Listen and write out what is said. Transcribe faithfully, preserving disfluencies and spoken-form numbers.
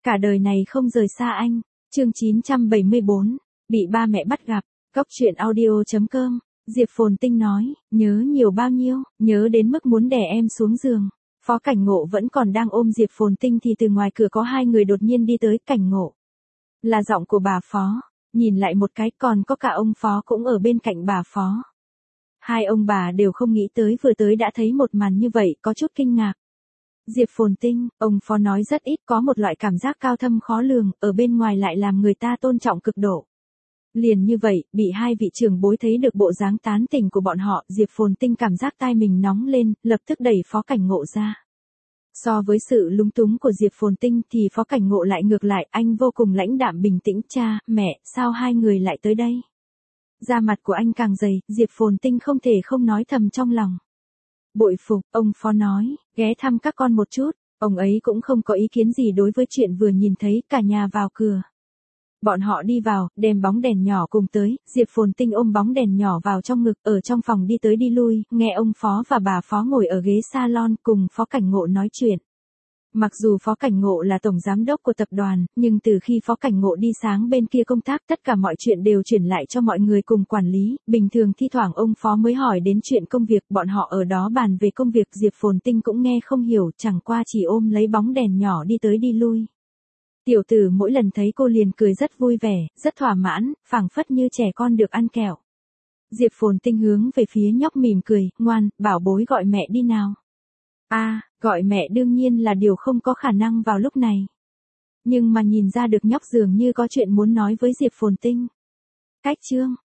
Cả đời này không rời xa anh. Chương chín trăm bảy mươi bốn, bị ba mẹ bắt gặp. Góc truyện audio chấm com. Diệp Phồn Tinh nói, nhớ nhiều bao nhiêu, nhớ đến mức muốn đè em xuống giường. Phó Cảnh Ngộ vẫn còn đang ôm Diệp Phồn Tinh thì từ ngoài cửa có hai người đột nhiên đi tới. Cảnh Ngộ. Là giọng của bà Phó. Nhìn lại một cái, còn có cả ông Phó cũng ở bên cạnh bà Phó. Hai ông bà đều không nghĩ tới vừa tới đã thấy một màn như vậy, có chút kinh ngạc. Diệp Phồn Tinh, ông Phó nói rất ít, có một loại cảm giác cao thâm khó lường, ở bên ngoài lại làm người ta tôn trọng cực độ. Liền như vậy, bị hai vị trưởng bối thấy được bộ dáng tán tỉnh của bọn họ, Diệp Phồn Tinh cảm giác tai mình nóng lên, lập tức đẩy Phó Cảnh Ngộ ra. So với sự lúng túng của Diệp Phồn Tinh thì Phó Cảnh Ngộ lại ngược lại, anh vô cùng lãnh đạm bình tĩnh. Cha, mẹ, sao hai người lại tới đây? Da mặt của anh càng dày, Diệp Phồn Tinh không thể không nói thầm trong lòng. Bội phục, ông Phó nói, ghé thăm các con một chút, ông ấy cũng không có ý kiến gì đối với chuyện vừa nhìn thấy. Cả nhà vào cửa. Bọn họ đi vào, đem bóng đèn nhỏ cùng tới, Diệp Phồn Tinh ôm bóng đèn nhỏ vào trong ngực, ở trong phòng đi tới đi lui, nghe ông Phó và bà Phó ngồi ở ghế salon cùng Phó Cảnh Ngộ nói chuyện. Mặc dù Phó Cảnh Ngộ là tổng giám đốc của tập đoàn, nhưng từ khi Phó Cảnh Ngộ đi sáng bên kia công tác, tất cả mọi chuyện đều chuyển lại cho mọi người cùng quản lý, bình thường thi thoảng ông Phó mới hỏi đến chuyện công việc, bọn họ ở đó bàn về công việc. Diệp Phồn Tinh cũng nghe không hiểu, chẳng qua chỉ ôm lấy bóng đèn nhỏ đi tới đi lui. Tiểu tử mỗi lần thấy cô liền cười rất vui vẻ, rất thỏa mãn, phảng phất như trẻ con được ăn kẹo. Diệp Phồn Tinh hướng về phía nhóc mỉm cười, ngoan, bảo bối gọi mẹ đi nào. A, à, gọi mẹ đương nhiên là điều không có khả năng vào lúc này. Nhưng mà nhìn ra được nhóc dường như có chuyện muốn nói với Diệp Phồn Tinh. Cách chương.